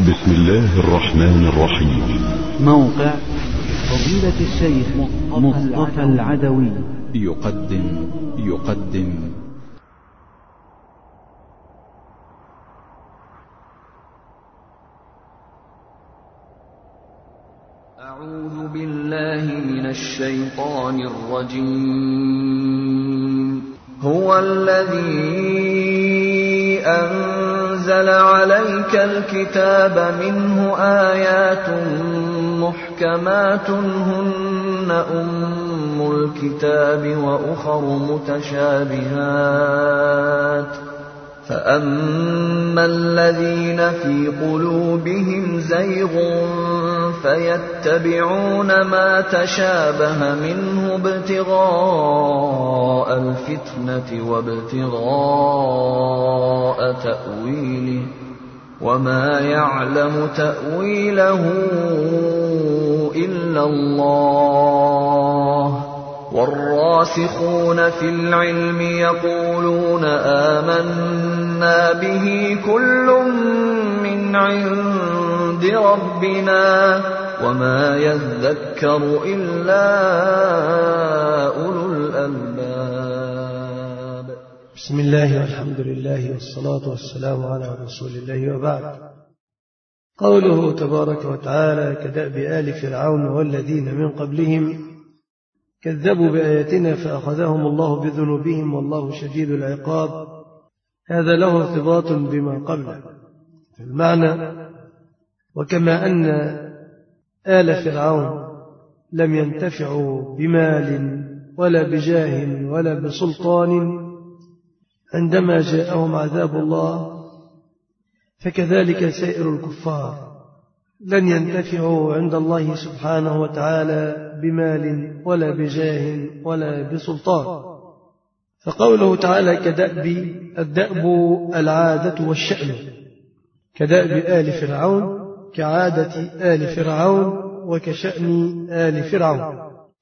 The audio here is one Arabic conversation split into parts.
بسم الله الرحمن الرحيم. موقع فضيلة الشيخ مصطفى العدوي يقدم أعوذ بالله من الشيطان الرجيم. هو الذي أنزل عليك الكتاب منه آيات محكمات هن أم الكتاب وأخر متشابهات فأما الذين في قلوبهم زيغ فيتبعون ما تشابه منه ابتغاء الفتنة وابتغاء تأويله وما يعلم تأويله إلا الله والراسخون في العلم يقولون آمنا به كل من عند ربنا وما يذكر إلا أولو الألباب. بسم الله والحمد لله والصلاة والسلام على رسول الله وبعد. قوله تبارك وتعالى كدأب آل فرعون والذين من قبلهم كذبوا بآياتنا فأخذهم الله بذنوبهم والله شديد العقاب. هذا له ارتباط بما قبله في المعنى. وكما أن آل فرعون لم ينتفعوا بمال ولا بجاه ولا بسلطان عندما جاءهم عذاب الله، فكذلك سائر الكفار لن ينتفعوا عند الله سبحانه وتعالى بمال ولا بجاه ولا بسلطان. فقوله تعالى كدأب، الدأب العادة والشأن، كدأب آل فرعون كعادة آل فرعون وكشأن آل فرعون.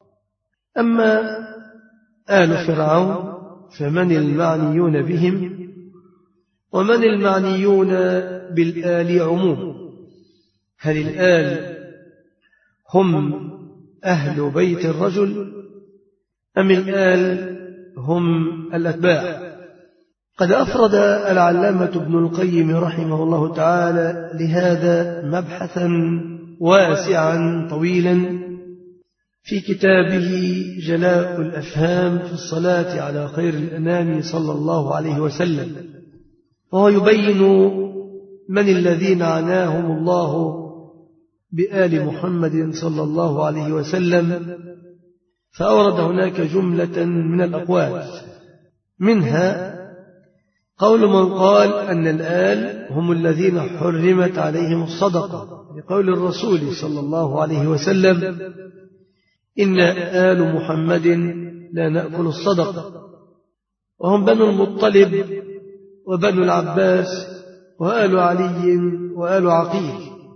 أما آل فرعون فمن المعنيون بهم ومن المعنيون بالآل عموم؟ هل الآل هم أهل بيت الرجل أم الآل هم الأتباع؟ قد أفرد العلامة ابن القيم رحمه الله تعالى لهذا مبحثا واسعا طويلا في كتابه جلاء الأفهام في الصلاة على خير الأنام صلى الله عليه وسلم، وهو يبين من الذين عناهم الله بآل محمد صلى الله عليه وسلم. فأورد هناك جملة من الأقوال، منها قول من قال أن الآل هم الذين حرمت عليهم الصدقة لقول الرسول صلى الله عليه وسلم إن آل محمد لا نأكل الصدقة، وهم بنو المطلب وبنو العباس وآل علي وآل عقيل.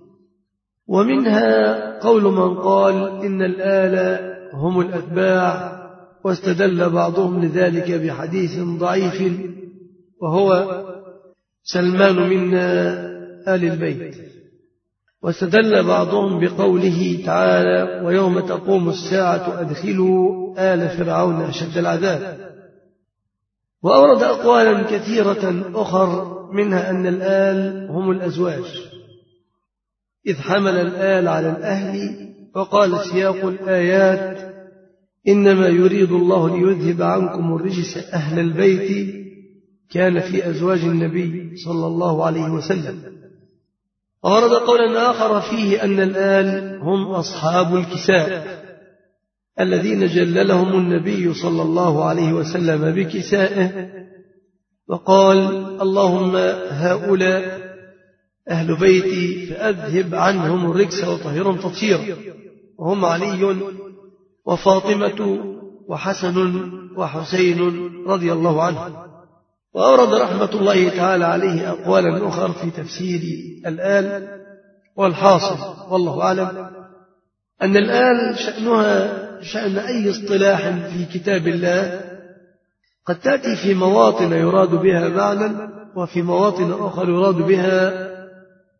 ومنها قول من قال إن الآل هم الأتباع، واستدل بعضهم لذلك بحديث ضعيف وهو سلمان منا آل البيت. واستدل بعضهم بقوله تعالى ويوم تقوم الساعة أدخلوا آل فرعون أشد العذاب. وأورد أقوالا كثيرة أخر، منها أن الآل هم الأزواج، إذ حمل الآل على الأهل، وقال سياق الآيات إنما يريد الله ليذهب عنكم الرجس أهل البيت، كان في أزواج النبي صلى الله عليه وسلم. وورد قولا آخر فيه أن الآل هم أصحاب الكساء الذين جللهم النبي صلى الله عليه وسلم بكسائه، وقال اللهم هؤلاء أهل بيتي فأذهب عنهم الرجس وطهرهم تطهيرا، وهم علي وفاطمة وحسن وحسين رضي الله عنهم. وأورد رحمة الله تعالى عليه أقوالا أخرى في تفسير الآل. والحاصل والله أعلم أن الآل شأنها شأن أي اصطلاح في كتاب الله قد تأتي في مواطن يراد بها معنى، وفي مواطن أخرى يراد بها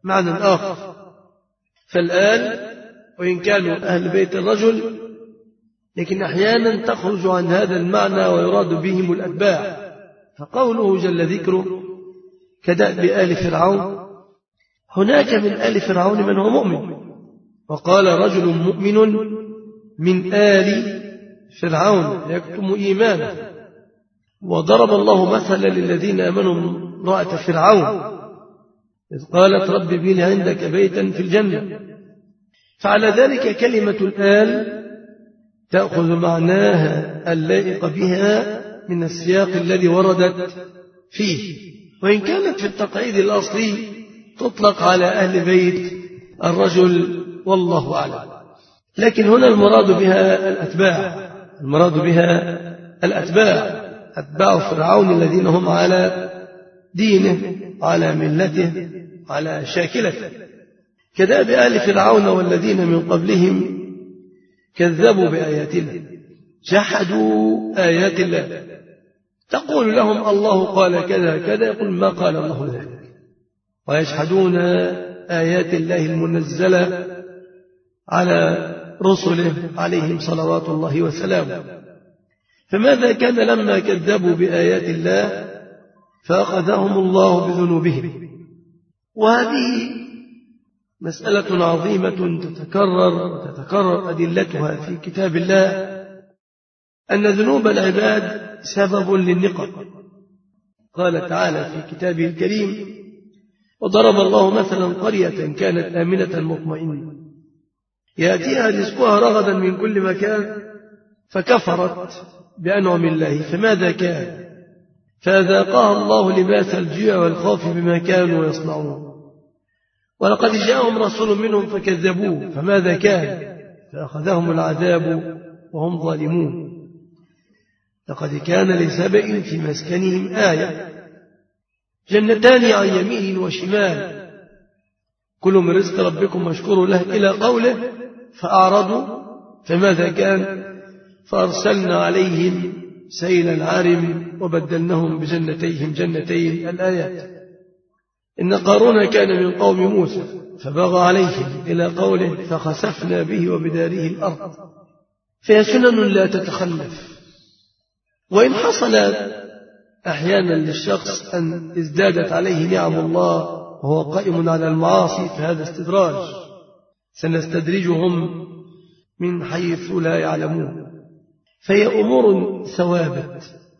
معنى آخر. فالآل وإن كانوا أهل بيت الرجل لكن أحيانا تخرج عن هذا المعنى ويراد بهم الأتباع. فقوله جل ذكره كدأب آل فرعون، هناك من آل فرعون من هو مؤمن، وقال رجل مؤمن من آل فرعون يكتم إيمانه. وضرب الله مثلا للذين آمنوا امرأة فرعون إذ قالت رب ابن لي عندك بيتا في الجنة. فعلى ذلك كلمة الآل تأخذ معناها اللائق بها من السياق الذي وردت فيه، وإن كانت في التقعيد الأصلي تطلق على أهل بيت الرجل والله أعلم. لكن هنا المراد بها الأتباع، المراد بها الأتباع، أتباع فرعون الذين هم على دينه، على ملته، على شاكلته. كدأب آل فرعون والذين من قبلهم كذبوا بآياتنا، جحدوا آيات الله. تقول لهم الله قال كذا كذا، يقول ما قال الله ذلك، ويجحدون آيات الله المنزلة على رسله عليهم صلوات الله وسلامه. فماذا كان لما كذبوا بآيات الله فأخذهم الله بذنوبهم. وهذه مسألة عظيمة تتكرر أدلتها في كتاب الله، أن ذنوب العباد سبب للنقم. قال تعالى في كتابه الكريم وضرب الله مثلا قرية كانت آمنة مطمئنة يأتيها رزقها رغدا من كل مكان فكفرت بأنعم الله فماذا كان فأذاقها الله لباس الجوع والخوف بما كانوا يصنعون. ولقد جاءهم رسول منهم فكذبوه فماذا كان فأخذهم العذاب وهم ظالمون. لقد كان لسبأ في مسكنهم آية جنتان عن يمين وشمال كلوا من رزق ربكم واشكروا له إلى قوله فأعرضوا فماذا كان فأرسلنا عليهم سيل العارم وبدلناهم بجنتيهم جنتين الآيات. إن قارون كان من قوم موسى فبغى عليهم إلى قوله فخسفنا به وبداره الأرض. فهي سنن لا تتخلف. وإن حصل أحيانا للشخص أن ازدادت عليه نعم الله وهو قائم على المعاصي فهذا استدراج، سنستدرجهم من حيث لا يعلمون. فهي أمور ثوابت.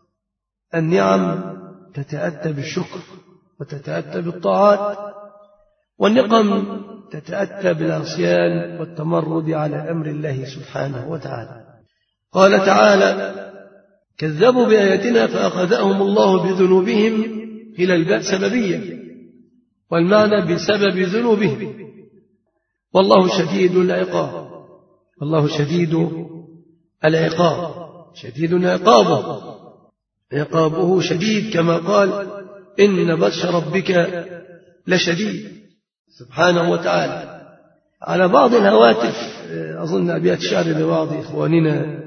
النعم تتأتى بالشكر وتتأتى بالطاعات، والنقم تتأتى بالعصيان والتمرد على أمر الله سبحانه وتعالى. قال تعالى كذبوا بآياتنا فأخذهم الله بذنوبهم إلى الباء سببية، والمعنى بسبب ذنوبهم. والله شديد العقاب، والله شديد العقاب، شديد عقابه، عقابه شديد كما قال إن بطش ربك لشديد سبحانه وتعالى. على بعض الهواتف أظن أبيات شعر لبعض إخواننا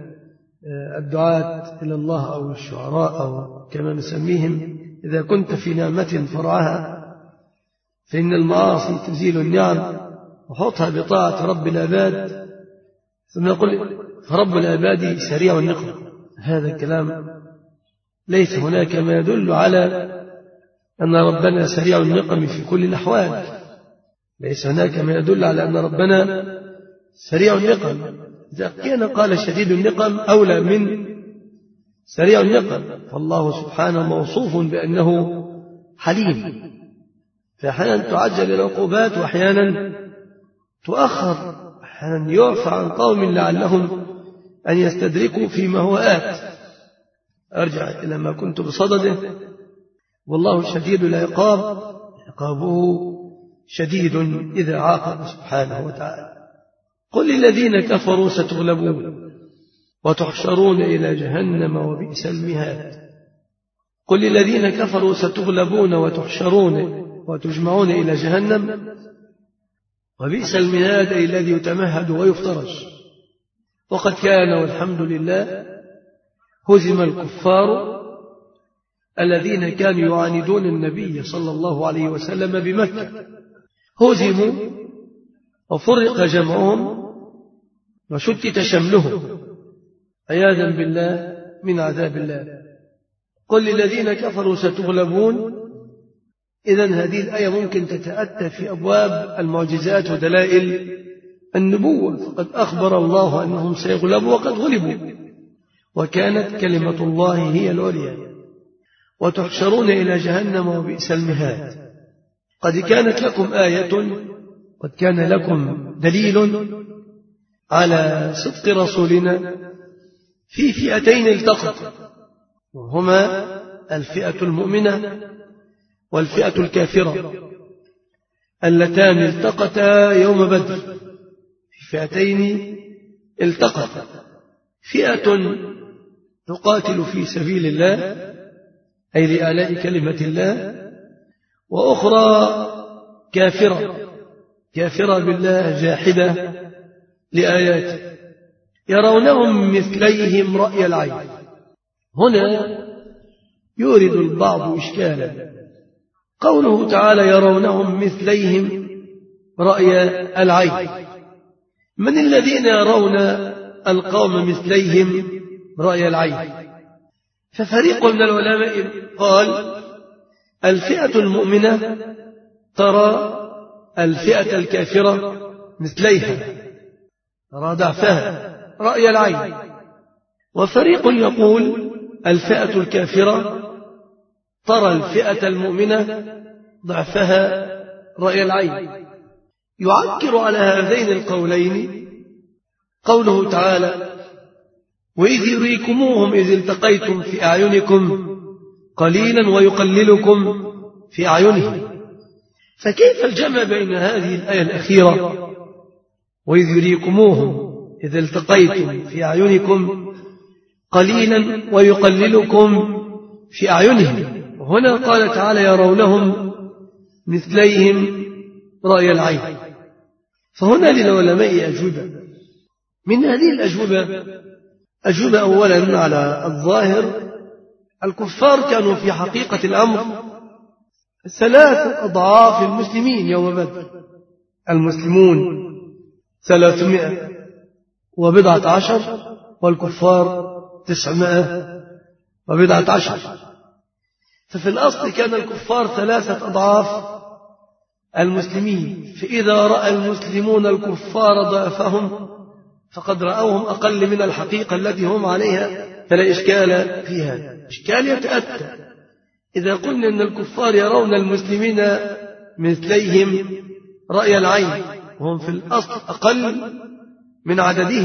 الدعاة إلى الله أو الشعراء أو كما نسميهم إذا كنت في نعمة فرعها فإن المعاصي تزيل النعم وحطها بطاعة رب العباد. ثم يقول فرب العباد سريع النقم. هذا الكلام ليس هناك ما يدل على أن ربنا سريع النقم في كل الأحوال، ليس هناك ما يدل على أن ربنا سريع النقم. إذا كان قال شديد النقم أولى من سريع النقم، فالله سبحانه موصوف بأنه حليم، فأحيانا تعجل العقوبات وأحيانا تؤخر، أحيانا يعفى عن قوم لعلهم أن يستدركوا فيما هو آت. أرجع إلى ما كنت بصدده. والله شديد العقاب، عقابه شديد إذا عاقب سبحانه وتعالى. قل للذين كفروا ستغلبون وتحشرون إلى جهنم وبئس المهاد. قل للذين كفروا ستغلبون وتحشرون وتجمعون إلى جهنم وبئس المهاد أي الذي يتمهد ويفترج. وقد كان والحمد لله هزم الكفار الذين كانوا يعاندون النبي صلى الله عليه وسلم بمكة، هزموا وفرق جمعهم وشتت شملهم عياذا بالله من عذاب الله. قل للذين كفروا ستغلبون. إذن هذه الآية ممكن تتأتى في أبواب المعجزات ودلائل النبوة، فقد أخبر الله أنهم سيغلبوا وقد غلبوا، وكانت كلمة الله هي العليا، وتحشرون إلى جهنم وبئس المهاد. قد كانت لكم آية، قد كان لكم دليل على صدق رسولنا في فئتين التقطا، وهما الفئة المؤمنة والفئة الكافرة، اللتان التقتا يوم بدر. في فئتين التقتا، فئة تقاتل في سبيل الله أي لإعلاء كلمة الله، وأخرى كافرة بالله جاحدة لآياته. يرونهم مثليهم رأي العين. هنا يورد البعض إشكالا، قوله تعالى يرونهم مثليهم رأي العين، من الذين يرون القوم مثليهم رأي العين؟ ففريق من العلماء قال الفئة المؤمنة ترى الفئة الكافرة مثليها، ترى ضعفها رأي العين. وفريق يقول الفئة الكافرة ترى الفئة المؤمنة ضعفها رأي العين. يعكر على هذين القولين قوله تعالى وإذ يريكموهم إذ التقيتم في أعينكم قليلا ويقللكم في أعينهم. فكيف الجمع بين هذه الآية الأخيرة وإذ يريكموهم إذ التقيتم في أعينكم قليلا ويقللكم في أعينهم، وهنا قال تعالى يرونهم مثليهم رأي العين؟ فهنا للعلماء أجوبة. من هذه الأجوبة أجوبة أولا على الظاهر، الكفار كانوا في حقيقة الأمر 3 أضعاف المسلمين يوم بدر. المسلمون 310 والكفار 910. ففي الأصل كان الكفار 3 أضعاف المسلمين، فإذا رأى المسلمون الكفار ضعفهم فقد رأوهم أقل من الحقيقة التي هم عليها، فلا إشكال فيها. إشكال يتأتى إذا قلنا أن الكفار يرون المسلمين مثليهم رأي العين، وهم في الأصل أقل من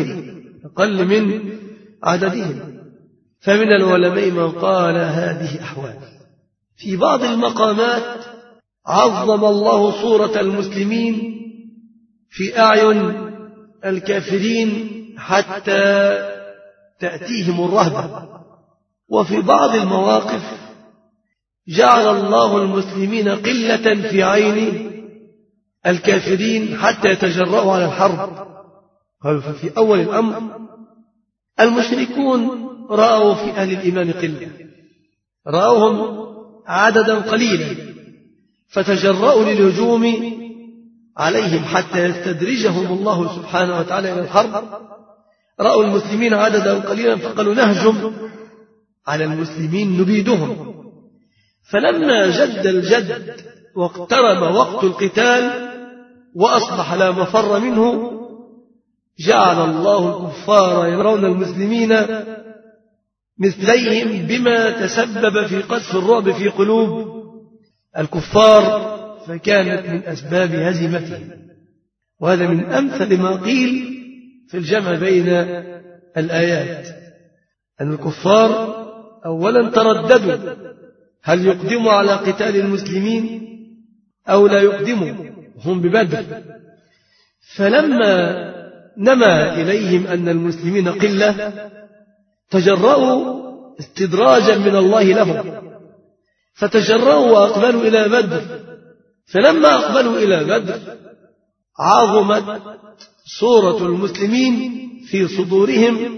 عددهم. فمن العلماء من قال هذه أحوال. في بعض المقامات عظم الله صورة المسلمين في أعين الكافرين حتى تأتيهم الرهبة، وفي بعض المواقف جعل الله المسلمين قلة في عين الكافرين حتى يتجرؤوا على الحرب. ففي أول الأمر المشركون رأوا في أهل الإيمان قلة، رأوهم عددا قليلا فتجرؤوا للهجوم عليهم حتى يستدرجهم الله سبحانه وتعالى إلى الحرب. رأوا المسلمين عددا قليلا فقالوا نهجم على المسلمين نبيدهم. فلما جد الجد واقترب وقت القتال وأصبح لا مفر منه، جعل الله الكفار يرون المسلمين مثليهم بما تسبب في قذف الرعب في قلوب الكفار، فكانت من أسباب هزيمتهم. وهذا من أمثل ما قيل في الجمع بين الآيات، أن الكفار أولا ترددوا هل يقدموا على قتال المسلمين أو لا يقدموا، هم ببدر. فلما نما إليهم أن المسلمين قلة تجرؤوا استدراجا من الله لهم، فتجرؤوا وأقبلوا إلى بدر. فلما أقبلوا إلى بدر عظمت صورة المسلمين في صدورهم،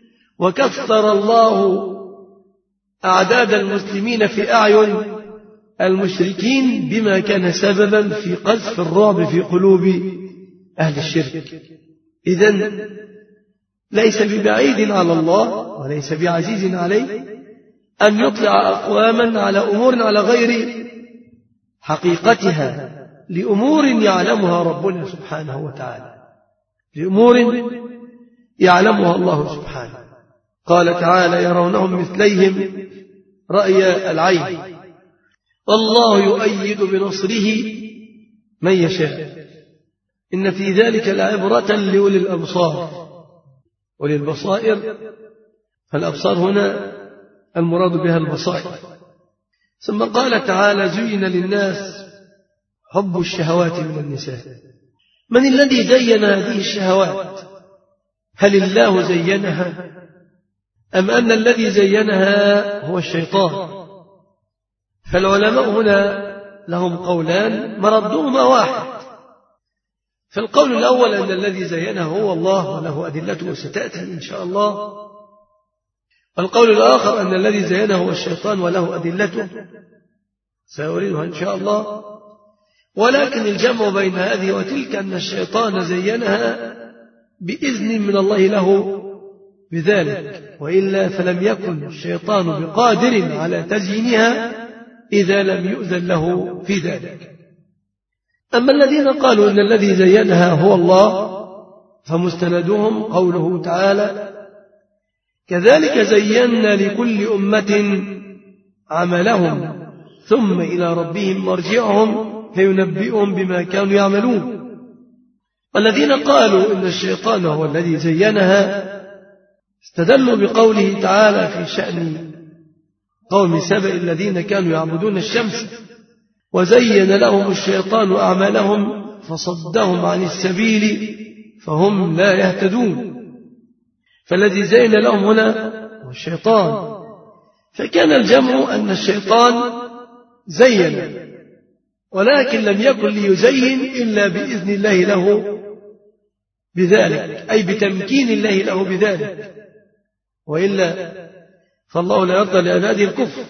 وكثر الله أعداد المسلمين في أعين المشركين بما كان سببا في قذف الرعب في قلوب أهل الشرك. إذن ليس ببعيد على الله وليس بعزيز عليه أن يطلع أقواما على أمور على غير حقيقتها، لأمور يعلمها ربنا سبحانه وتعالى، لأمور يعلمها الله سبحانه. قال تعالى: يرونهم مثليهم رأي العين والله يؤيد بنصره من يشاء إن في ذلك لعبرة لأولي الأبصار. أولي البصائر، فالأبصار هنا المراد بها البصائر. ثم قال تعالى: زين للناس حب الشهوات من النساء. من الذي زين هذه الشهوات؟ هل الله زينها أم أن الذي زينها هو الشيطان؟ فالعلماء هنا لهم قولان مردهما واحد. فالقول الأول أن الذي زينه هو الله وله أدلته ستأتي إن شاء الله، والقول الآخر أن الذي زينه هو الشيطان وله أدلته سأريدها إن شاء الله. ولكن الجمع بين هذه وتلك أن الشيطان زينها بإذن من الله له بذلك، وإلا فلم يكن الشيطان بقادر على تزيينها إذا لم يؤذن له في ذلك. أما الذين قالوا إن الذي زينها هو الله فمستندهم قوله تعالى: كذلك زينا لكل أمة عملهم ثم إلى ربهم مرجعهم فينبئهم بما كانوا يعملون. والذين قالوا إن الشيطان هو الذي زينها استدلوا بقوله تعالى في شأن قوم سبأ الذين كانوا يعبدون الشمس: وزين لهم الشيطان أعمالهم فصدهم عن السبيل فهم لا يهتدون. فالذي زين لهم هنا هو الشيطان، فكان الجمع أن الشيطان زين، ولكن لم يكن ليزين إلا بإذن الله له بذلك، أي بتمكين الله له بذلك، وإلا فالله لا يرضى لعباده الكفر.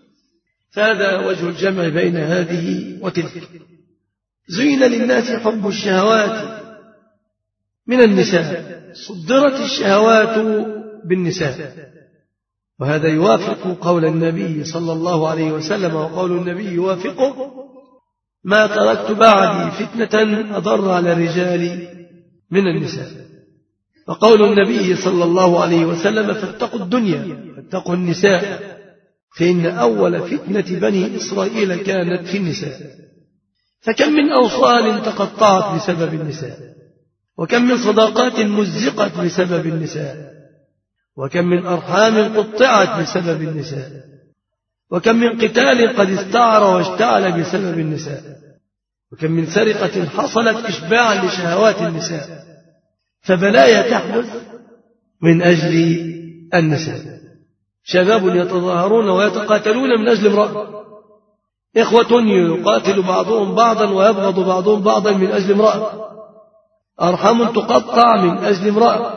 فهذا وجه الجمع بين هذه وتلك. زين للناس حب الشهوات من النساء، صدرت الشهوات بالنساء، وهذا يوافق قول النبي صلى الله عليه وسلم، وقول النبي يوافقه: ما تركت بعدي فتنة أضر على الرجال من النساء. وقول النبي صلى الله عليه وسلم: فاتقوا الدنيا فاتقوا النساء فإن أول فتنة بني إسرائيل كانت في النساء. فكم من أوصال تقطعت بسبب النساء، وكم من صداقات مزقت بسبب النساء، وكم من أرحام قطعت بسبب النساء، وكم من قتال قد استعر واشتعل بسبب النساء، وكم من سرقة حصلت إشباعا لشهوات النساء. فبلايا تحدث من أجل النساء. شباب يتظاهرون ويتقاتلون من أجل امرأة، إخوة يقاتل بعضهم بعضا ويبغض بعضهم بعضا من أجل امرأة، أرحام تقطع من أجل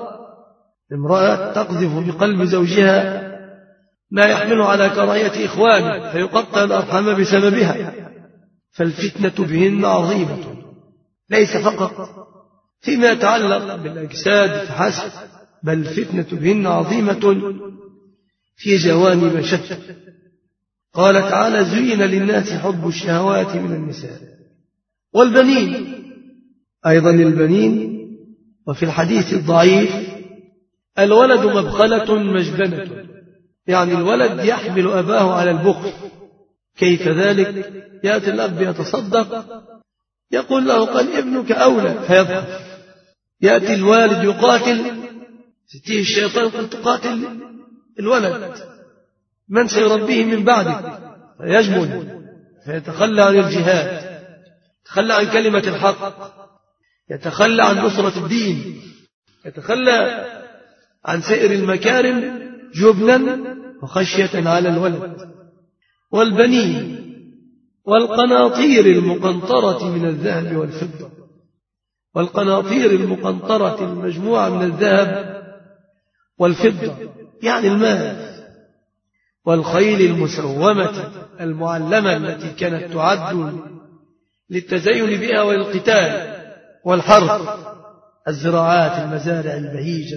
امرأة تقذف بقلب زوجها ما يحمل على كراهية إخوانه فيقطع الأرحام بسببها. فالفتنة بهن عظيمة، ليس فقط فيما يتعلق بالأجساد فحسب، بل الفتنة بهن عظيمة في جوانب شتى. قال تعالى: زين للناس حب الشهوات من النساء والبنين، أيضا البنين. وفي الحديث الضعيف: الولد مبخلة مجبنة، يعني الولد يحمل أباه على البخل. كيف ذلك؟ يأتي الأب يتصدق يقول له: قال ابنك أولى، فيبخل. يأتي الوالد يقاتل، ستيه الشيطان قل تقاتل الولد، من سيربيه من بعدك؟ فيجبن، فيتخلى عن الجهاد، يتخلى عن كلمة الحق، يتخلى عن نصرة الدين، يتخلى عن سائر المكارم جبنا وخشية على الولد. والبنين والقناطير المقنطرة من الذهب والفضة، والقناطير المقنطرة المجموعة من الذهب والفضة يعني المال. والخيل المسومة المعلمة التي كانت تعد للتزين بها وللقتال والحرث، الزراعات، المزارع البهيجة.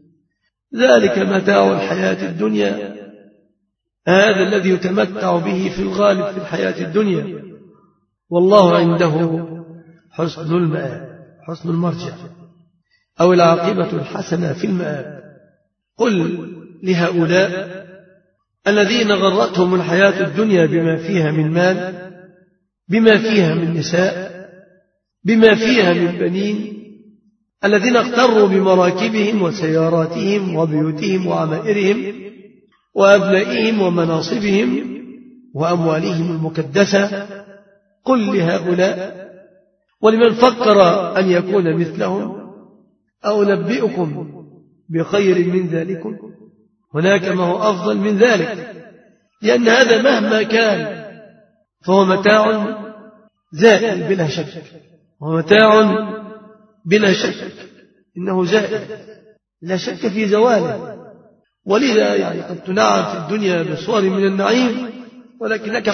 ذلك متاع الحياة الدنيا، هذا الذي يتمتع به في الغالب في الحياة الدنيا، والله عنده حسن المآب، حسن المرجع، أو العاقبة الحسنة في المآب. قل لهؤلاء الذين غرتهم الحياة الدنيا بما فيها من مال، بما فيها من نساء، بما فيها من بنين، الذين اغتروا بمراكبهم وسياراتهم وبيوتهم وعمائرهم وأبنائهم ومناصبهم وأموالهم المكدسة، قل لهؤلاء ولمن فكر أن يكون مثلهم أو نبئكم بخير من ذلكم، هناك ما هو أفضل من ذلك، لأن هذا مهما كان فهو متاع زائل بلا شك، ومتاع بلا شك إنه زائل لا شك في زواله. ولذا يعني قد تنعم في الدنيا بصور من النعيم ولكنك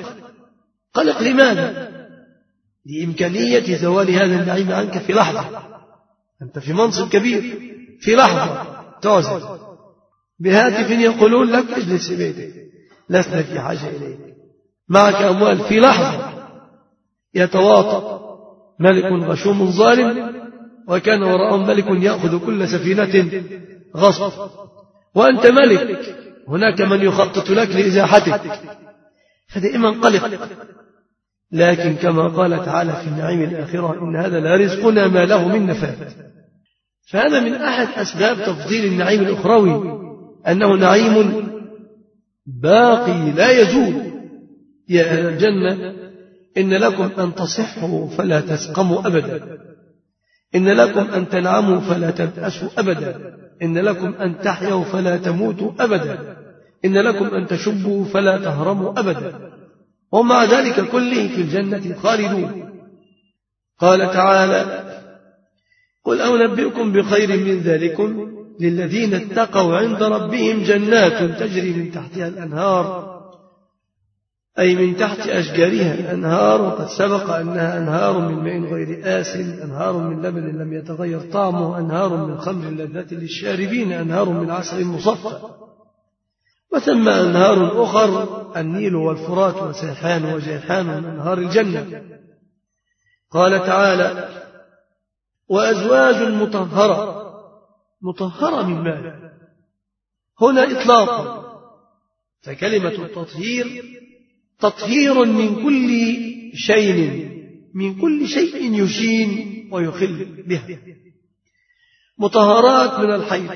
قلق لماذا؟ لإمكانية زوال هذا النعيم عنك في لحظة. أنت في منصب كبير، في لحظة تعزل بهاتف يقولون لك اجلس في بيتك، لسنا في حاجة إليك، معك أموال، في لحظة يتواطأ ملك غشوم ظالم وكان وراءهم ملك يأخذ كل سفينة غصب، وأنت ملك، هناك من يخطط لك لإزاحتك، فدائما قلق. لكن كما قال تعالى في النعيم الآخرة إن هذا لا رزقنا ما له من نفاد. فهذا من أحد أسباب تفضيل النعيم الأخروي، أنه نعيم باقي لا يزول. يا أهل الجنة إن لكم أن تصحوا فلا تسقموا أبدا، إن لكم أن تنعموا فلا تبأسوا أبدا، إن لكم أن تحيوا فلا تموتوا أبدا، إن لكم أن تشبوا فلا تهرموا أبدا، ومع ذلك كله في الجنة خالدون. قال تعالى قل أنبئكم بخير من ذلكم للذين اتقوا عند ربهم جنات تجري من تحتها الأنهار، أي من تحت أشجارها الأنهار، وقد سبق أنها أنهار من ماء غير آسن، أنهار من لبن لم يتغير طعمه، أنهار من خمر لذة للشاربين، أنهار من عسل مصفى، وثم أنهار أخر النيل والفرات وسيحان وجيحان من أنهار الجنة. قال تعالى وأزواج مطهرة من ماء، هنا إطلاق، فكلمة التطهير تطهير من كل شيء يشين ويخل بها، مطهرات من الحيض،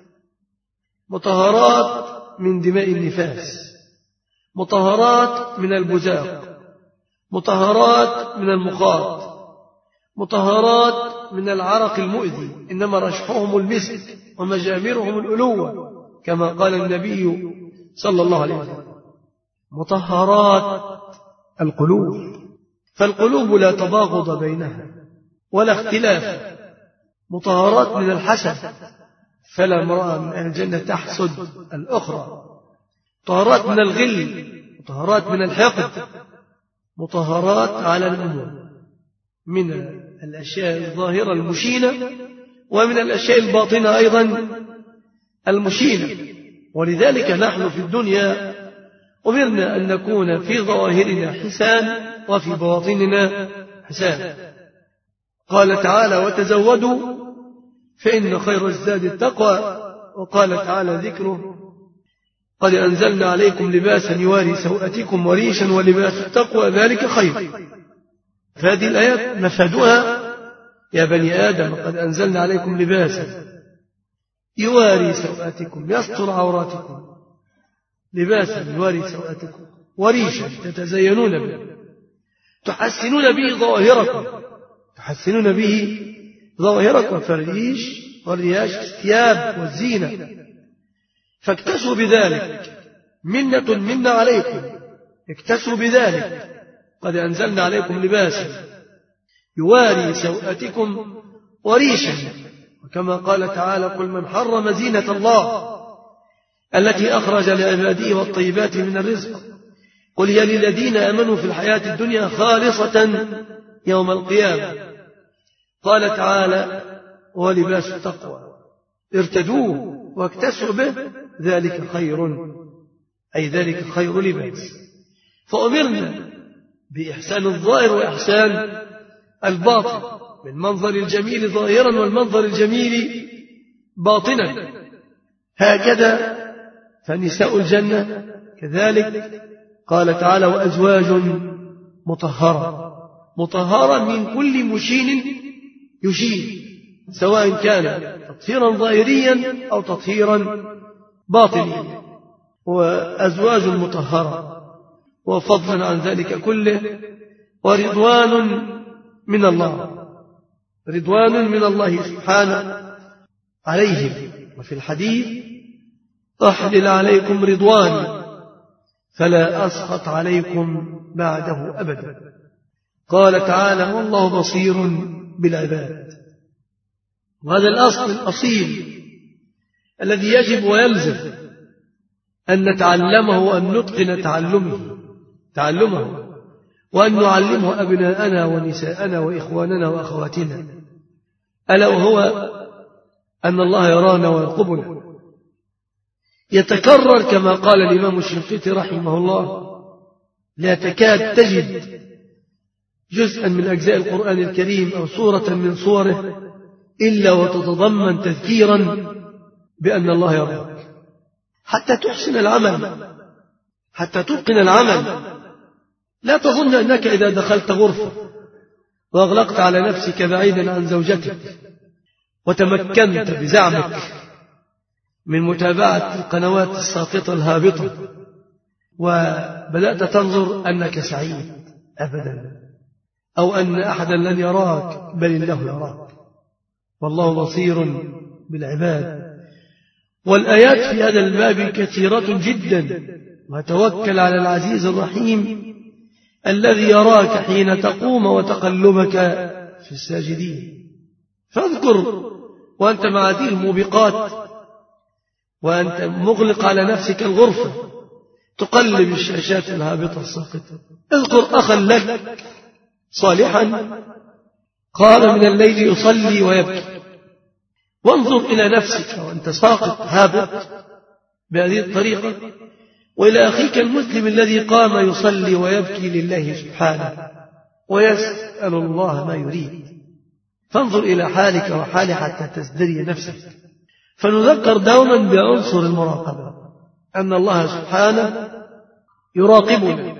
مطهرات من دماء النفاس، مطهرات من البزاق، مطهرات من المخاط، مطهرات من العرق المؤذي، إنما رشحهم المسك ومجامرهم الألوة كما قال النبي صلى الله عليه وسلم. مطهرات القلوب، فالقلوب لا تباغض بينها ولا اختلاف، مطهرات من الحسد، فلا امرأة من أهل الجنة تحسد الأخرى، مطهرات من الغل، مطهرات من الحقد، مطهرات على الأمور، من الأشياء الظاهرة المشينة ومن الأشياء الباطنة أيضا المشينة. ولذلك نحن في الدنيا أمرنا أن نكون في ظواهرنا حسان وفي بواطننا حسان. قال تعالى وتزودوا فإن خير الزاد التقوى، وقال تعالى ذكره قد أنزلنا عليكم لباسا يواري سوءتكم وريشا ولباس التقوى ذلك خير. فهذه الآيات مفادها يا بني آدم قد أنزلنا عليكم لباسا يواري سوءتكم يستر عوراتكم، لباسا يواري سوءتكم، وريشا تتزينون به، تحسنون به ظواهركم، فالريش والرياش الثياب والزينة، فاكتسوا بذلك، منة منا عليكم، اكتسوا بذلك، قد أنزلنا عليكم لباسا يواري سوءتكم وريشا، وكما قال تعالى قل من حرم زينة الله التي أخرج لعباده والطيبات من الرزق. قل هي للذين آمنوا في الحياة الدنيا خالصة يوم القيامة. قال تعالى: ولباس التقوى ارتدوه واكتسوا به ذلك خير، أي ذلك خير لباس. فأمرنا بإحسان الظاهر وإحسان الباطن، بالمنظر الجميل ظاهرا والمنظر الجميل باطنا. هكذا فنساء الجنة كذلك. قال تعالى: وأزواج مطهرة من كل مشين يشين، سواء كان تطهيرا ظاهريا أو تطهيرا باطنيا. وأزواج مطهرة، وفضلا عن ذلك كله ورضوان من الله، رضوان من الله سبحانه عليهم. وفي الحديث: أحلل عليكم رضواني فلا أسخط عليكم بعده أبدا. قال تعالى: والله بصير بالعباد. وهذا الأصل الأصيل الذي يجب ويلزم أن نتعلمه وأن نتقن تعلمه وأن نعلمه أبناءنا ونساءنا وإخواننا وأخواتنا، ألا وهو أن الله يرانا ويرقبنا. يتكرر كما قال الإمام الشنقيطي رحمه الله: لا تكاد تجد جزءا من أجزاء القرآن الكريم أو سورة من صوره إلا وتتضمن تذكيرا بأن الله يراك، حتى تحسن العمل، حتى تتقن العمل. لا تظن أنك إذا دخلت غرفة وأغلقت على نفسك بعيدا عن زوجتك وتمكنت بزعمك من متابعة القنوات الساقطة الهابطة وبدأت تنظر أنك سعيد، أبدا، أو أن أحدا لن يراك، بل الله يراك، والله بصير بالعباد. والآيات في هذا الباب كثيرة جدا. وتوكل على العزيز الرحيم الذي يراك حين تقوم وتقلبك في الساجدين. فاذكر وأنت مع هذه الموبقات وأنت مغلق على نفسك الغرفة تقلب الشاشات الهابطة الساقطة، اذكر أخا لك صالحا قال من الليل يصلي ويبكي، وانظر إلى نفسك وأنت ساقط هابط بهذه الطريقة، وإلى أخيك المسلم الذي قام يصلي ويبكي لله سبحانه ويسأل الله ما يريد. فانظر إلى حالك وحاله حتى تزدري نفسك. فنذكر دوما بعنصر المراقبة، أن الله سبحانه يراقبنا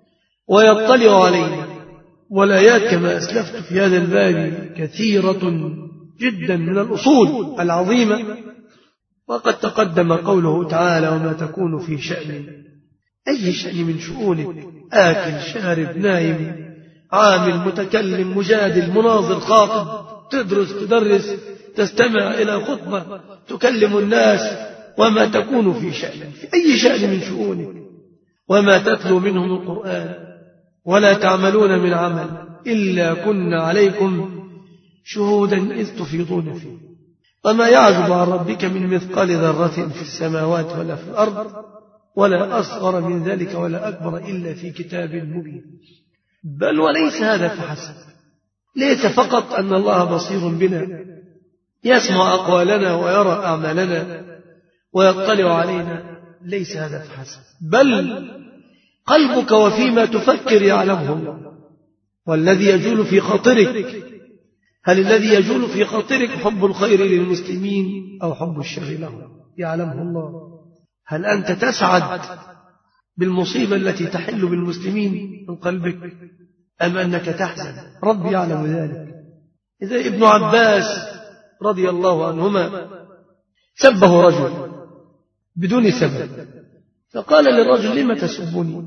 ويطلع علينا. والآيات كما أسلفت في هذا الباب كثيرة جدا من الأصول العظيمة. وقد تقدم قوله تعالى: وما تكون في شأن، أي شأن من شؤونك، آكل شارب نايم عامل متكلم مجادل مناظر خاطب، تدرس تدرس تستمع إلى خطبة تكلم الناس، وما تكون في شأن، في أي شأن من شؤونك، وما تتلو منه من القرآن ولا تعملون من عمل إلا كنا عليكم شهودا إذ تفيضون فيه، وما يعزب عن ربك من مثقال ذرة في السماوات ولا في الأرض ولا أصغر من ذلك ولا أكبر إلا في كتاب مبين. بل وليس هذا فحسب، ليس فقط أن الله بصير بنا يسمع أقوالنا ويرى أعمالنا ويطلع علينا، ليس هذا فحسب، بل قلبك وفيما تفكر يعلمه الله. والذي يجول في خاطرك، هل الذي يجول في خاطرك حب الخير للمسلمين أو حب الشر لهم؟ يعلمه الله. هل أنت تسعد بالمصيبة التي تحل بالمسلمين من قلبك أم أنك تحزن؟ رب يعلم ذلك. إذا ابن عباس رضي الله عنهما سبه رجل بدون سبب، فقال للرجل: لم تسبني؟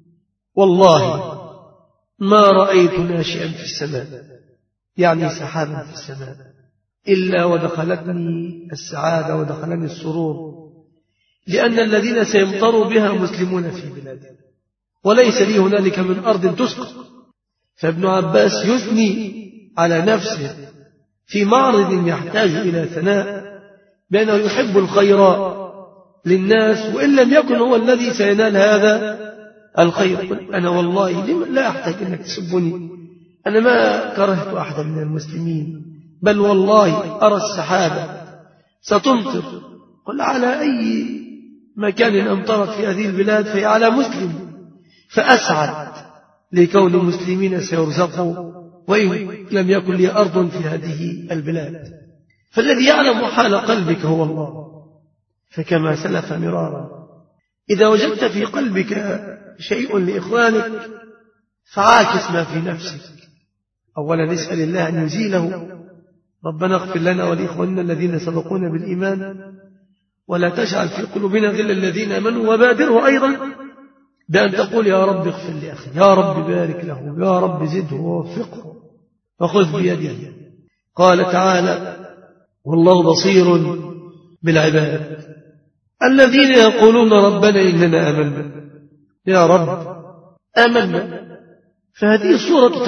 والله ما رأيت ناشئا في السماء، يعني سحابا في السماء، إلا ودخلتني السعادة ودخلني السرور، لأن الذين سيمطروا بها مسلمون في بلادهم، وليس لي هنالك من أرض تسقط. فابن عباس يثني على نفسه في معرض يحتاج إلى ثناء بأنه يحب الخير للناس وإن لم يكن هو الذي سينال هذا الخير. قل أنا والله لا أحتاج أنك تسبني، أنا ما كرهت أحدا من المسلمين، بل والله أرى السحابة ستمطر، قل على أي مكان أمطرت في هذه البلاد فهي على مسلم، فأسعد لكون المسلمين سيرزقوا وإن لم يكن لي أرض في هذه البلاد. فالذي يعلم حال قلبك هو الله. فكما سلف مرارا إذا وجدت في قلبك شيء لإخوانك فعاكس ما في نفسك. أولا نسأل الله أن يزيله، ربنا اغفر لنا ولإخواننا الذين سبقونا بالإيمان ولا تجعل في قلوبنا غلا الذين آمنوا، وبادره أيضا بأن تقول يا رب اغفر لأخي، يا رب بارك له، يا رب زده ووفقه وخذ بيده. قال تعالى والله بصير بالعباد الذين يقولون ربنا إننا آمنا. يا رب آمنا، فهذه صورة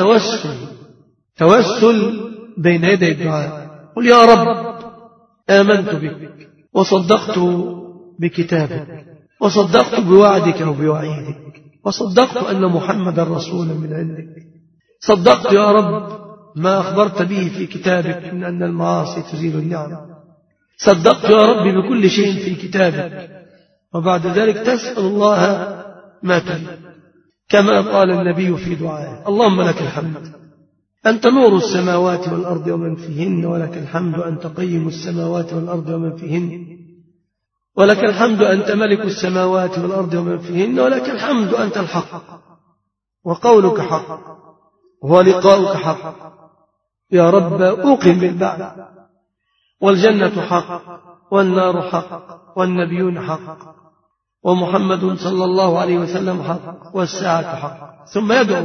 توسل بين يدي الدعاء. قل يا رب آمنت بك وصدقت بكتابك وصدقت بوعدك وبوعيدك وصدقت أن محمد رسول من عندك. صدقت يا رب ما أخبرت به في كتابك من أن المعاصي تزيل النعم. صدقت يا رب بكل شيء في كتابك، وبعد ذلك تسأل الله ما تريد، كما قال النبي في دعائه اللهم لك الحمد أنت نور السماوات والأرض ومن فيهن، ولك الحمد أنت قيم السماوات والأرض ومن فيهن، ولك الحمد أنت ملك السماوات والأرض ومن فيهن، ولك الحمد أنت الحق وقولك حق ولقاؤك حق. يا رب أوقن بالبعث، والجنة حق والنار حق والنبيون حق ومحمد صلى الله عليه وسلم حق والساعة حق. ثم يدعو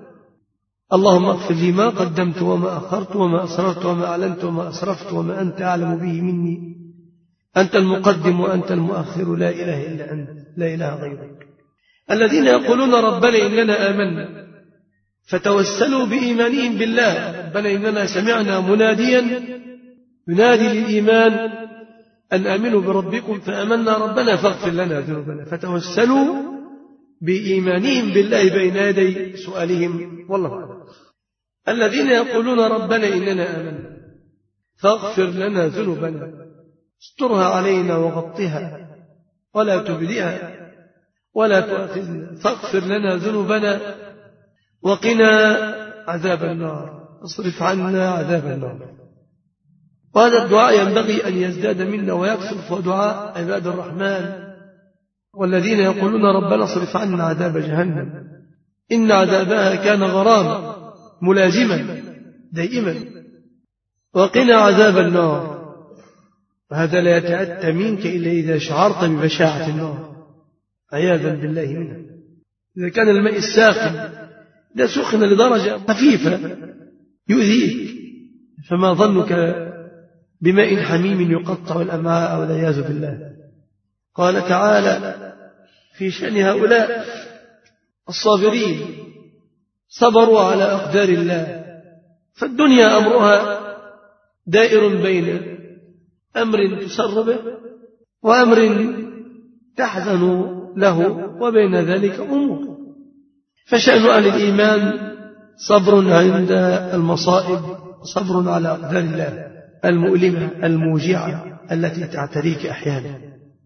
اللهم اغفر لي ما قدمت وما أخرت وما أسررت وما أعلنت وما أسرفت وما أنت أعلم به مني، أنت المقدم وأنت المؤخر لا إله إلا أنت لا إله غيرك. الذين يقولون ربنا إننا آمنا فتوسلوا بإيمانهم بالله. ربنا إننا سمعنا مناديا ينادي للإيمان أن آمنوا بربكم فآمنا ربنا فاغفر لنا ذنوبنا، فتوسلوا بإيمانهم بالله بين يدي سؤالهم والله أعلم. الذين يقولون ربنا إننا آمنا فاغفر لنا ذنوبنا استرها علينا وغطها ولا تبدئها ولا تؤاخذنا، فاغفر لنا ذنوبنا وقنا عذاب النار، اصرف عنا عذاب النار. وهذا الدعاء ينبغي أن يزداد منا ويكثر، فهو دعاء عباد الرحمن والذين يقولون ربنا اصرف عنا عذاب جهنم إن عذابها كان غراما ملازما دائما، وقنا عذاب النار. وهذا لا يتأتى منك إلا إذا شعرت ببشاعة النار عياذا بالله منها. إذا كان الماء الساخن إذا سخن لدرجة خفيفة يؤذيك، فما ظنك بماء حميم يقطع الأمعاء والعياذ بالله. قال تعالى في شأن هؤلاء الصابرين صبروا على أقدار الله. فالدنيا أمرها دائر بين أمر تسر به وأمر تحزن له، وبين ذلك أمور. فشأن أهل الإيمان صبر عند المصائب، صبر على أقدار الله المؤلمة الموجعة التي تعتريك أحيانا،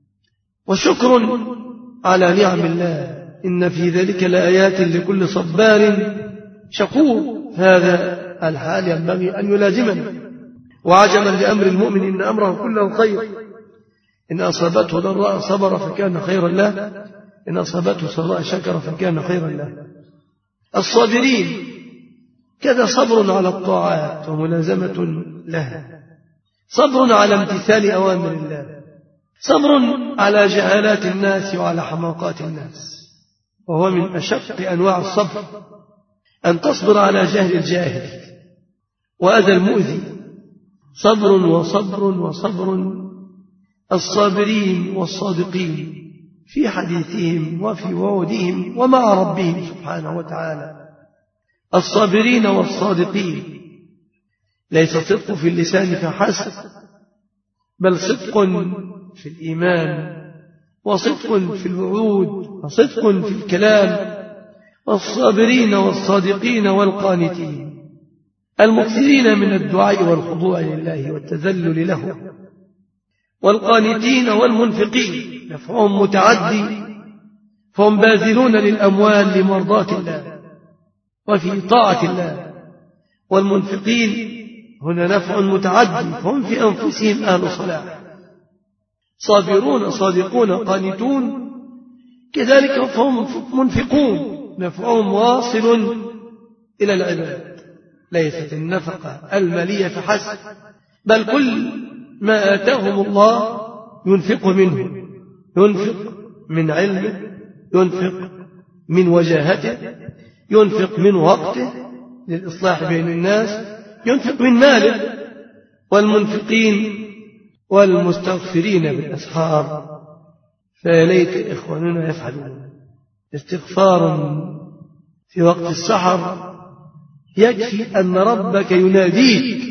وشكر على نعم الله، إن في ذلك لآيات لكل صبار شكور. هذا الحال ينبغي أن يلازمنا. وعجبا لأمر المؤمن إن أمره كله خير، إن أصابته ضراء صبر فكان خيرا له، إن أصابته سراء شكر فكان خيرا له. الصابرين كذا صبر على الطاعات وملازمة لها، صبر على امتثال أوامر الله، صبر على جهالات الناس وعلى حماقات الناس. وهو من أشق أنواع الصبر أن تصبر على جهل الجاهل وأذى المؤذي. صبر وصبر وصبر. الصابرين والصادقين في حديثهم وفي وعودهم ومع ربهم سبحانه وتعالى. الصابرين والصادقين ليس صدق في اللسان فحسب، بل صدق في الإيمان وصدق في الوعود وصدق في الكلام، والصابرين والصادقين والقانتين، المكثرين من الدعاء والخضوع لله والتذلل له، والقانتين والمنفقين نفعهم متعدي، فهم باذلون للأموال لمرضاة الله وفي طاعة الله، والمنفقين هنا نفع متعدي، فهم في أنفسهم أهل صلاح، صابرون صادقون قانتون، كذلك فهم منفقون نفعهم واصل إلى العباد، ليست النفقة المالية فحسب، بل كل ما آتاهم الله ينفق منه، ينفق من علمه، ينفق من وجاهته، ينفق من وقته للإصلاح بين الناس، ينفق من ماله. والمنفقين والمستغفرين بالأسحار فليت إخواننا يفعلون استغفار في وقت السحر، يكفي أن ربك يناديك: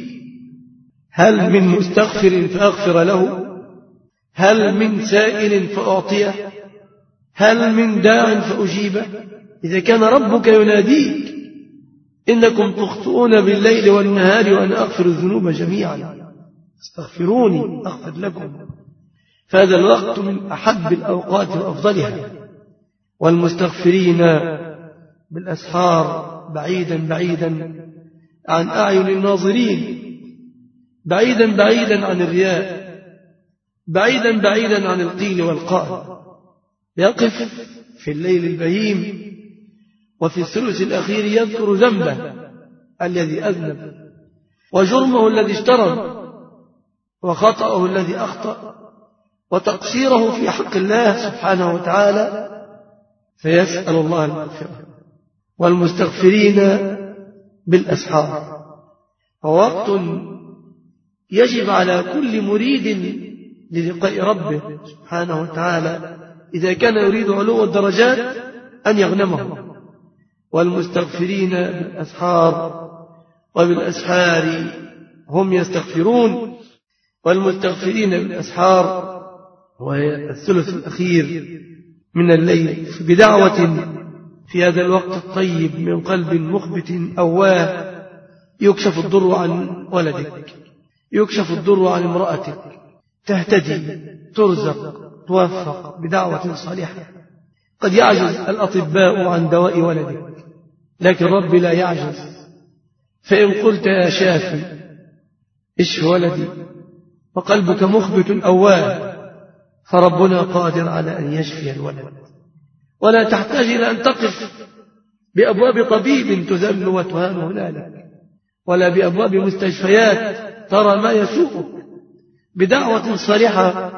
هل من مستغفر فأغفر له؟ هل من سائل فأعطيه؟ هل من داع فأجيبه؟ إذا كان ربك يناديك: إنكم تخطئون بالليل والنهار وأنا أغفر الذنوب جميعا استغفروني أغفر لكم، فهذا الوقت من أحب الأوقات وأفضلها. والمستغفرين بالأسحار بعيدا عن أعين الناظرين، بعيدا عن الرياء، بعيدا عن القيل والقال، يقف في الليل البهيم وفي الثلث الأخير يذكر ذنبه الذي أذنب، وجرمه الذي اشترم، وخطأه الذي أخطأ، وتقصيره في حق الله سبحانه وتعالى، فيسأل الله المغفرة. والمستغفرين بالأسحار ووقت يجب على كل مريد للقاء ربه سبحانه وتعالى إذا كان يريد علو الدرجات أن يغنمه. والمستغفرين بالأسحار وبالأسحار هم يستغفرون. والمستغفرين بالأسحار وهي الثلث الأخير من الليل بدعوة في هذا الوقت الطيب من قلب مخبت أواه، يكشف الضر عن ولدك، يكشف الضر عن امرأتك، تهتدي، ترزق، توفق بدعوة صالحة. قد يعجز الأطباء عن دواء ولدك، لكن رب لا يعجز، فإن قلت يا شافي اشف ولدي وقلبك مخبت أواه، فربنا قادر على أن يشفي الولد. ولا تحتاج إلى أن تقف بأبواب طبيب تذل وتهان هنالك، ولا بأبواب مستشفيات ترى ما يسوءك. بدعوة صالحة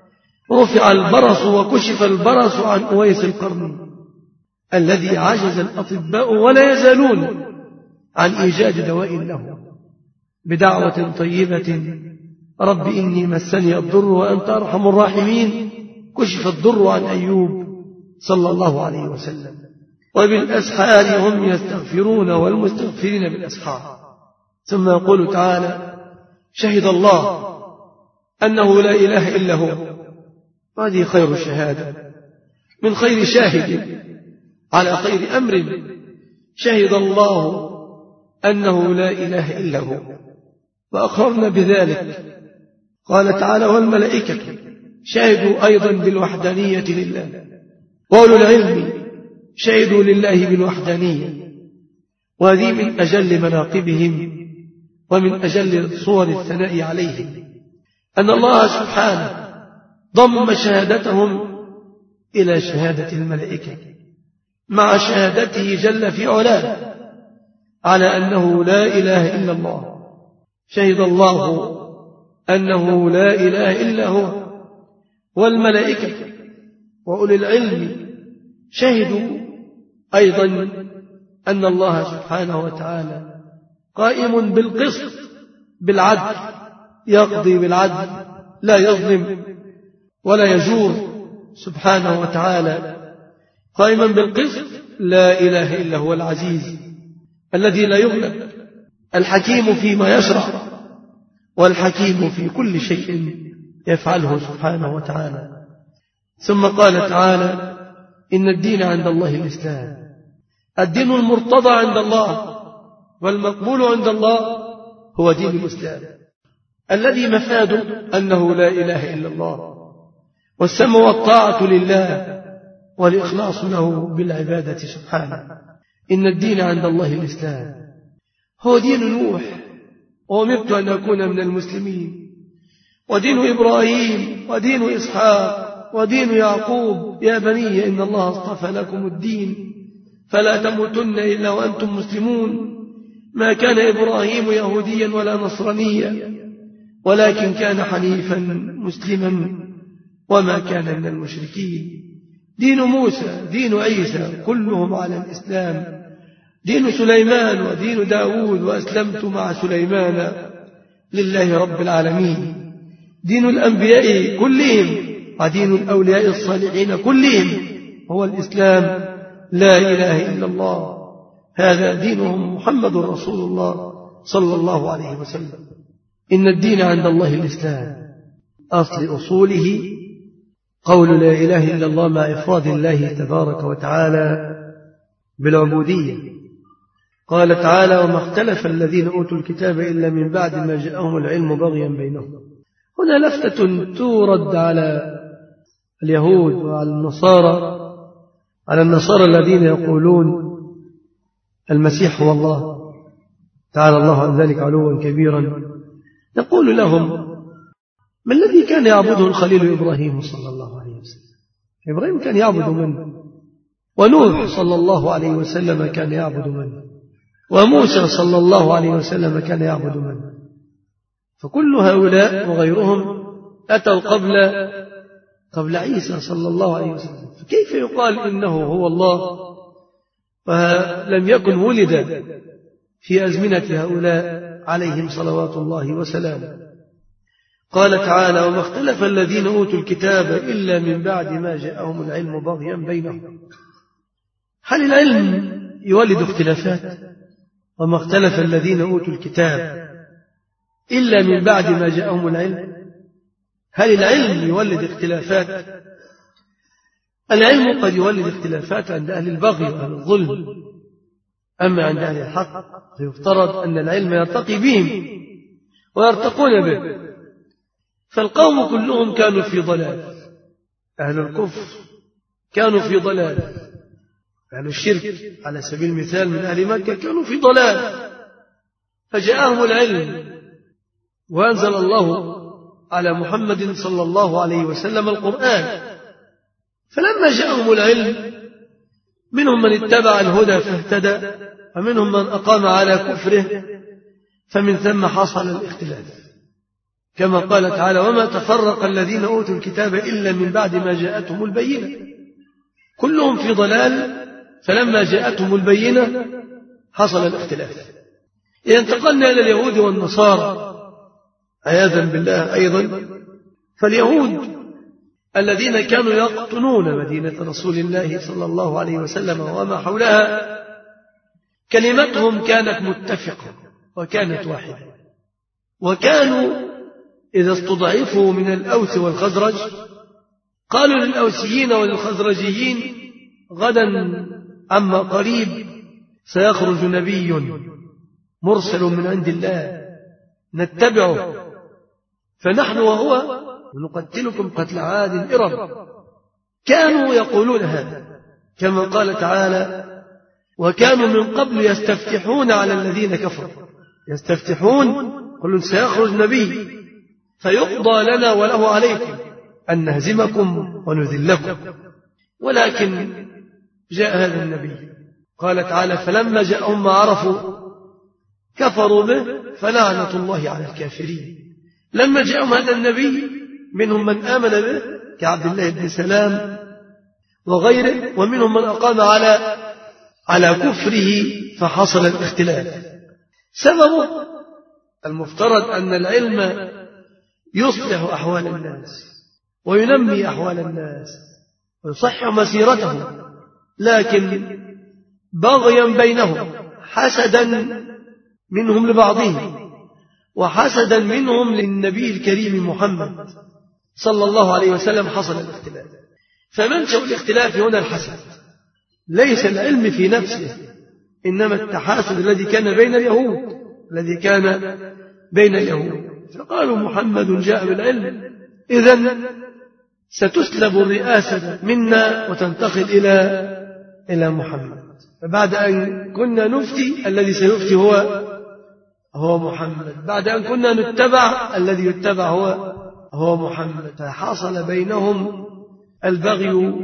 رفع البرص وكشف البرص عن أويس القرني الذي عجز الأطباء ولا يزالون عن إيجاد دواء له. بدعوة طيبة رب إني مسني الضر وأنت أرحم الراحمين كشف الضر عن أيوب صلى الله عليه وسلم. وبالأسحار هم يستغفرون والمستغفرين بالأسحار. ثم يقول تعالى: شهد الله أنه لا إله إلا هو. هذه خير الشهادة، من خير شاهد على خير أمر. شهد الله أنه لا إله إلا هو وأقررنا بذلك. قال تعالى: والملائكة شهدوا أيضا بالوحدانية لله، وأولو العلم شهدوا لله بالوحدانية. وهذه من أجل مناقبهم ومن أجل صور الثناء عليهم، أن الله سبحانه ضم شهادتهم إلى شهادة الملائكة مع شهادته جل في علاه على أنه لا إله إلا الله. شهد الله أنه لا إله إلا هو، والملائكة وأولي العلم شهدوا أيضا أن الله سبحانه وتعالى قائم بالقسط بالعدل، يقضي بالعدل، لا يظلم ولا يجور سبحانه وتعالى، قائما بالقسط. لا إله إلا هو العزيز الذي لا يغلب، الحكيم فيما يشرع، والحكيم في كل شيء يفعله سبحانه وتعالى. ثم قال تعالى إن الدين عند الله الإسلام. الدين المرتضى عند الله والمقبول عند الله هو دين الإسلام، الذي مفاده أنه لا إله إلا الله، والسمع والطاعة لله، والإخلاص له بالعبادة سبحانه. إن الدين عند الله الإسلام هو دين نوح، وأمرت أن أكون من المسلمين، ودين إبراهيم، ودين إسحاق، ودين يعقوب. يا بني إن الله اصطفى لكم الدين فلا تموتن إلا وأنتم مسلمون. ما كان إبراهيم يهوديا ولا نصرانيا، ولكن كان حنيفا مسلما وما كان من المشركين. دين موسى، دين عيسى، كلهم على الإسلام. دين سليمان ودين داود، وأسلمت مع سليمان لله رب العالمين. دين الأنبياء كلهم ودين الأولياء الصالحين كلهم هو الإسلام، لا إله إلا الله. هذا دينهم محمد رسول الله صلى الله عليه وسلم. إن الدين عند الله الإسلام. أصل أصوله قول لا إله إلا الله مع إفراد الله تبارك وتعالى بالعبودية. قال تعالى وما اختلف الذين أوتوا الكتاب إلا من بعد ما جاءهم العلم بغيا بينهم. هنا لفتة تورد على اليهود وعلى النصارى الذين يقولون المسيح هو الله تعالى الله عن ذلك علوا كبيرا. نقول لهم ما الذي كان يعبده الخليل إبراهيم صلى الله عليه وسلم؟ إبراهيم كان يعبد منه، ونوح صلى الله عليه وسلم كان يعبد منه، وموسى صلى الله عليه وسلم كان يعبد منه. فكل هؤلاء وغيرهم أتوا قبل عيسى صلى الله عليه وسلم، فكيف يقال إنه هو الله ولم يكن ولد في أزمنة هؤلاء عليهم صلوات الله وسلامه؟ قال تعالى وما اختلف الذين أوتوا الكتاب إلا من بعد ما جاءهم العلم بغيا بينهم. هل العلم يولد اختلافات؟ وما اختلف الذين أوتوا الكتاب إلا من بعد ما جاءهم العلم. هل العلم يولد اختلافات؟ العلم قد يولد اختلافات عند أهل البغي وأهل الظلم، أما عند أهل الحق فيفترض أن العلم يرتقي بهم ويرتقون به. فالقوم كلهم كانوا في ضلال، أهل الكفر كانوا في ضلال، أهل الشرك على سبيل المثال من أهل مكة كانوا في ضلال، فجاءهم العلم وأنزل الله على محمد صلى الله عليه وسلم القرآن. فلما جاءهم العلم منهم من اتبع الهدى فاهتدى، ومنهم من أقام على كفره، فمن ثم حصل الاختلاف. كما قال تعالى وما تفرق الذين أوتوا الكتاب إلا من بعد ما جاءتهم البينة. كلهم في ضلال، فلما جاءتهم البينة حصل الاختلاف. إذا انتقلنا إلى اليهود والنصارى عياذا بالله أيضا، فاليهود الذين كانوا يقطنون مدينة رسول الله صلى الله عليه وسلم وما حولها كلمتهم كانت متفقة وكانت واحدة، وكانوا إذا استضعفوا من الأوس والخزرج قالوا للأوسيين وللخزرجيين غدا عما قريب سيخرج نبي مرسل من عند الله نتبعه، فنحن وهو نقتلكم قتل عاد إرم. كانوا يقولون هذا كما قال تعالى وكانوا من قبل يستفتحون على الذين كفروا. يستفتحون قلوا سيخرج نبي فيقضى لنا وله عليكم أن نهزمكم ونذلكم، ولكن جاء هذا النبي قال تعالى فلما جاءهم ما عرفوا كفروا به فلعنة الله على الكافرين. لما جاءهم هذا النبي منهم من آمن به كعبد الله بن سلام وغيره، ومنهم من أقام على كفره، فحصل الاختلاف. سببه المفترض أن العلم يصلح أحوال الناس وينمي أحوال الناس ويصحح مسيرتهم، لكن بغيا بينهم، حسدا منهم لبعضهم وحسدا منهم للنبي الكريم محمد صلى الله عليه وسلم حصل الاختلاف. فمنشأ الاختلاف هنا الحسد، ليس العلم في نفسه، إنما التحاسد الذي كان بين اليهود فقالوا محمد جاء بالعلم، إذن ستسلب الرئاسة منا وتنتقل إلى محمد. فبعد أن كنا نفتي الذي سيفتي هو محمد، بعد أن كنا نتبع الذي يتبع هو محمد. فحصل بينهم البغي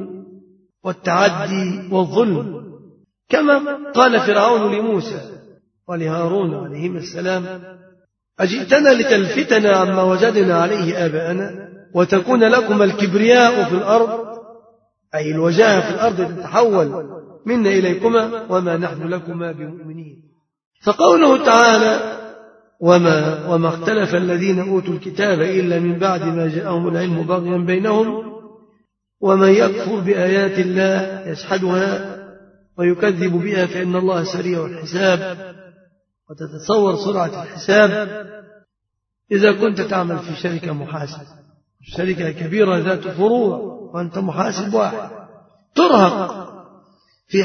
والتعدي والظلم، كما قال فرعون لموسى ولهارون عليهما السلام: أجئتنا لتلفتنا عما وجدنا عليه آباءنا وتكون لكم الكبرياء في الأرض، أي الوجاهة في الأرض تتحول منا إليكما وما نحن لكما بمؤمنين. فقوله تعالى: وما اختلف الذين أوتوا الكتاب إلا من بعد ما جاءهم العلم بغيا بينهم ومن يكفر بآيات الله يجحدها ويكذب بها فإن الله سريع الحساب. وتتصور سرعة الحساب إذا كنت تعمل في شركة محاسب، شركة كبيرة ذات فروع وأنت محاسب واحد، ترهق في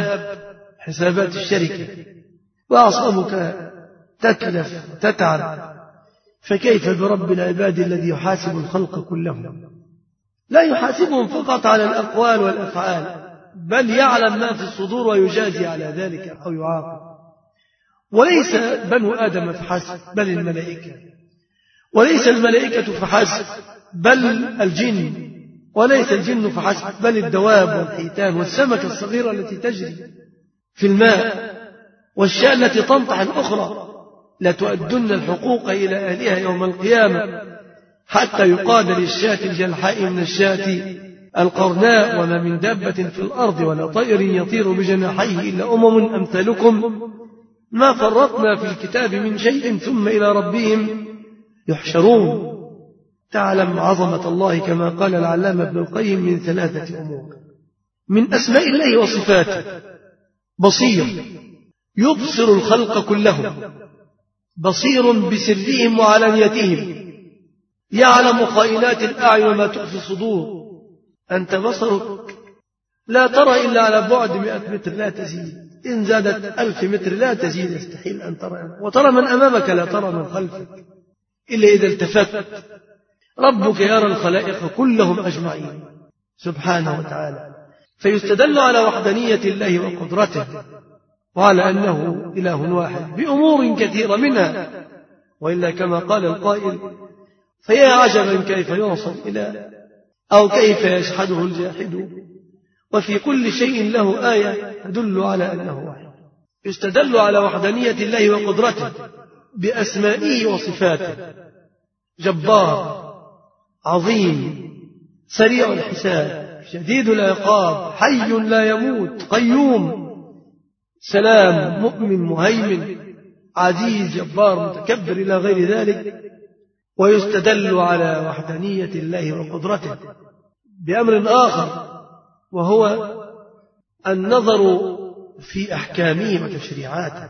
حسابات الشركة وأعصابك تتلف وتتعب، فكيف برب العباد الذي يحاسب الخلق كلهم؟ لا يحاسبهم فقط على الأقوال والأفعال، بل يعلم ما في الصدور ويجازي على ذلك أو يعاقب. وليس بنو آدم فحسب بل الملائكة، وليس الملائكة فحسب بل الجن، وليس الجن فحسب بل الدواب والحيتان والسمكة الصغيرة التي تجري في الماء والشاة التي تنطح الأخرى. لتؤدن الحقوق إلى أهلها يوم القيامة حتى يقاد للشاة الجلحاء من الشاة القرناء. وما من دابة في الأرض ولا طير يطير بجناحيه إلا أمم أمثالكم ما فرطنا في الكتاب من شيء ثم إلى ربهم يحشرون. تعلم عظمة الله كما قال العلامة ابن القيم من 3 أمور: من أسماء الله وصفاته بصير يبصر الخلق كلهم، بصير بسرهم وعلانيتهم، يعلم خائنات الأعين وما تخفي الصدور. أنت بصرك لا ترى إلا على بعد 100 متر لا تزيد، إن زادت 1000 متر لا تزيد، يستحيل أن ترى، وترى من أمامك لا ترى من خلفك إلا إذا التفت. ربك يرى الخلائق كلهم أجمعين سبحانه وتعالى. فيستدل على وحدانية الله وقدرته وعلى أنه إله واحد بأمور كثيرة منها، وإلا كما قال القائل: فيا عجبا كيف يوصل إلى أو كيف يجحده الجاحد وفي كل شيء له آية تدل على أنه واحد. يستدل على وحدانية الله وقدرته بأسمائه وصفاته: جبار، عظيم، سريع الحساب، شديد العقاب، حي لا يموت، قيوم، سلام، مؤمن، مهيمن، عزيز، جبار، متكبر إلى غير ذلك. ويستدل على وحدانية الله وقدرته بأمر آخر، وهو النظر في أحكامه وتشريعاته،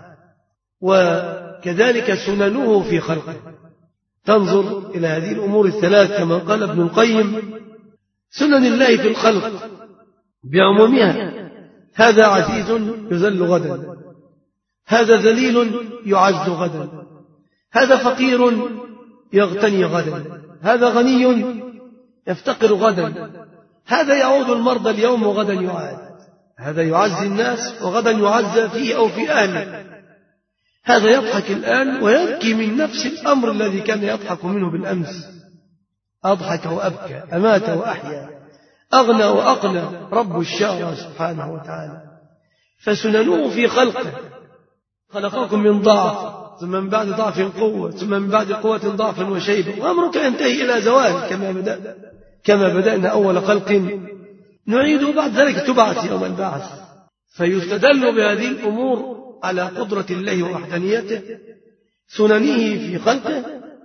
وكذلك سننه في خلقه. تنظر إلى هذه الأمور 3 كما قال ابن القيم: سنن الله في الخلق بعمومها: هذا عزيز يذل غدا، هذا ذليل يعز غدا، هذا فقير يغتني غدا، هذا غني يفتقر غدا، هذا يعود المرضى اليوم وغدا يعاد، هذا يعزي الناس وغدا يعزى فيه أو في أهله، هذا يضحك الآن ويبكي من نفس الأمر الذي كان يضحك منه بالأمس. أضحك وأبكى، أمات وأحيا، أغنى وأقنى رب الشارع سبحانه وتعالى. فسننه في خلقه: خلقكم من ضعف ثم من بعد ضعف قوة ثم من بعد قوة ضعفا وشيبة، وأمرك ينتهي إلى زوال كما بدأنا أول خلق نعيده بعد ذلك تبعث يوم البعث. فيستدل بهذه الأمور على قدرة الله ووحدانيته، سننه في خلقه،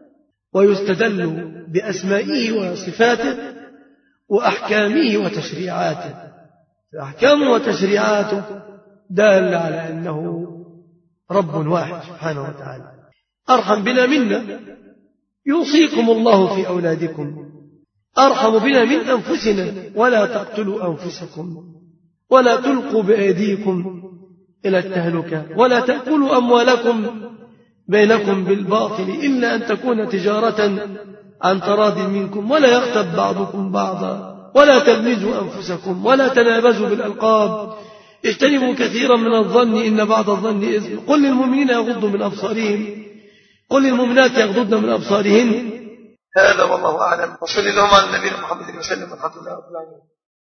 ويستدل بأسمائه وصفاته وأحكامه وتشريعاته. أحكامه وتشريعاته دال على أنه رب واحد سبحانه وتعالى. أرحم بنا منا: يوصيكم الله في أولادكم أرحم بنا من أنفسنا. ولا تقتلوا أنفسكم ولا تلقوا بأيديكم إلى التهلكة ولا تأكلوا أموالكم بينكم بالباطل إلا أن تكون تجارة عن تراض منكم ولا يغتب بعضكم بعضا ولا تلمزوا أنفسكم ولا تنابزوا بالألقاب اجتنبوا كثيرا من الظن إن بعض الظن إثم. قل للمؤمنين يغضوا من أبصارهم قل للمؤمنات يغضضن من أبصارهن. هذا والله أعلم. وصلى اللهم على النبي محمد وسلم. الحمد لله رب العالمين.